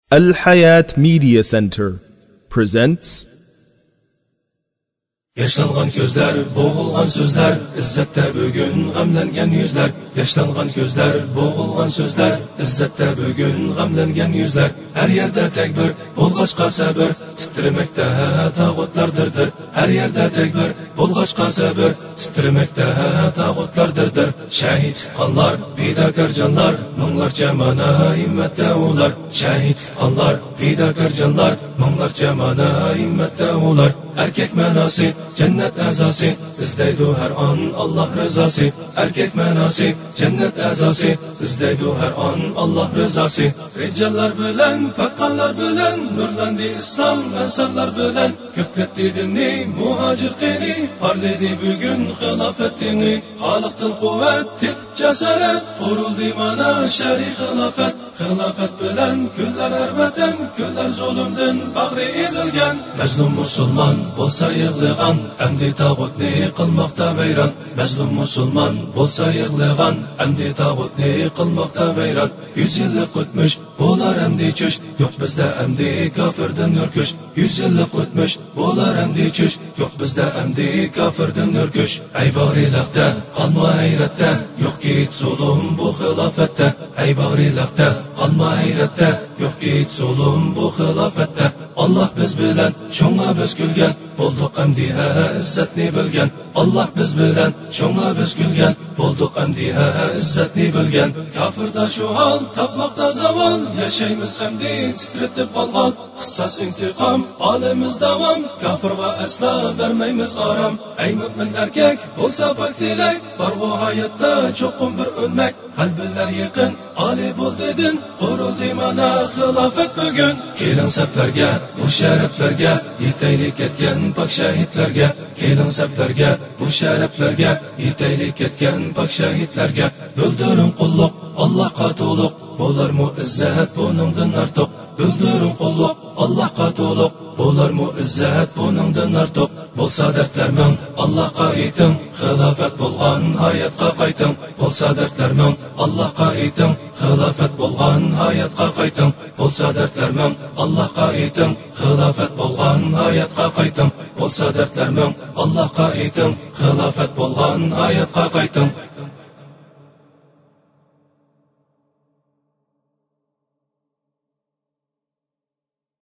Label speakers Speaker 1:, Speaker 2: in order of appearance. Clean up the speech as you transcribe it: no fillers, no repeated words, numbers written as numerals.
Speaker 1: Al Hayat Media Center presents
Speaker 2: Yaşlangan gözler, boğulgan sözler, izzette bugün gamlengen yüzler. Yaşlangan gözler, boğulgan sözler, izzette bugün gamlengen yüzler. Her yerde tekbir, bolgaçqa sabır, titremekte tağutlardırdır. Her yerde tekbir, bolgaçqa sabır, titremekte tağutlardırdır. Şehit kanlar, bidakar canlar, mыңlarca mana himmette ular. Şehit kanlar, bidakar canlar, mыңlarca mana himmette ular. Erkek menası, cennet azası, izdeydu her an Allah rızası. Erkek menası, cennet azası, izdeydu her an Allah rızası. Ricallar bilen, pakkanlar bilen, nurlandı İslam ensarlar bilen. Kökletti dinni, muhacir qini, parladı bugün hilafet dini. Halıqtın kuvvet, tip cesaret, kuruldu mana şer'i hilafet. Hilafet bilen, küller erveten, küller zulümden bağrı ezilgen. Mezlum musulman bolsa yığılgan, emdi tağutni qılmaqta veyran. Mezlum musulman bolsa yığılgan, emdi tağutni qılmaqta veyran. 100 yıllık ötmüş, bolar emdi çüş, yok bizde emdi kafirden ürküş. 100 yıllık ötmüş, bolar emdi çüş, yok bizde emdi kafirden ürküş. Ey barilaqda, qalma hayrette, yok ki zulüm bu hilafette. Ey barilaqda, qalma hayrette, yok ki zulüm bu hilafette. Allah biz bilen, şoňa biz gülgen, bolduk emdi izzatni bilgen. Allah biz bilen, şoňa biz gülgen, bolduk emdi izzatni bilgen. Kafirda şu hal, tapmaqta zaval, yaşaymiz emdi titretip qalgan. Qissas intiqam, alemiz davam, kafirga asla vermeymiz aram. Ey mümin erkek, bolsa pak tilek, bargu hayatda çoqum bir ölmek. Kalbinle yıkın, ali bol dedin, kuruldu mana hilafet bugün. Kelin seplerge, bu şereflerge, yeteylik etken pak şehitlerge. Kelin seplerge, bu şereflerge, yeteylik etken pak şehitlerge. Büldürün kulluk, Allah'a tuğluk, bolar mu izzet bunundan artık. Büldürün kulluk, Allah'a tuğluk, bolar mu izzet bunundan artık. Bolsa dertlermin Allah'a itin, hilafet bulgan hayatqa qaytin. Bolsa dertlermin Allah'a itin, hilafet bulgan hayatqa qaytin. Bolsa dertlermin Allah'a itin, hilafet bulgan hayatqa qaytin. Bolsa dertlermin Allah'a itin, hilafet bulgan hayatqa qaytin.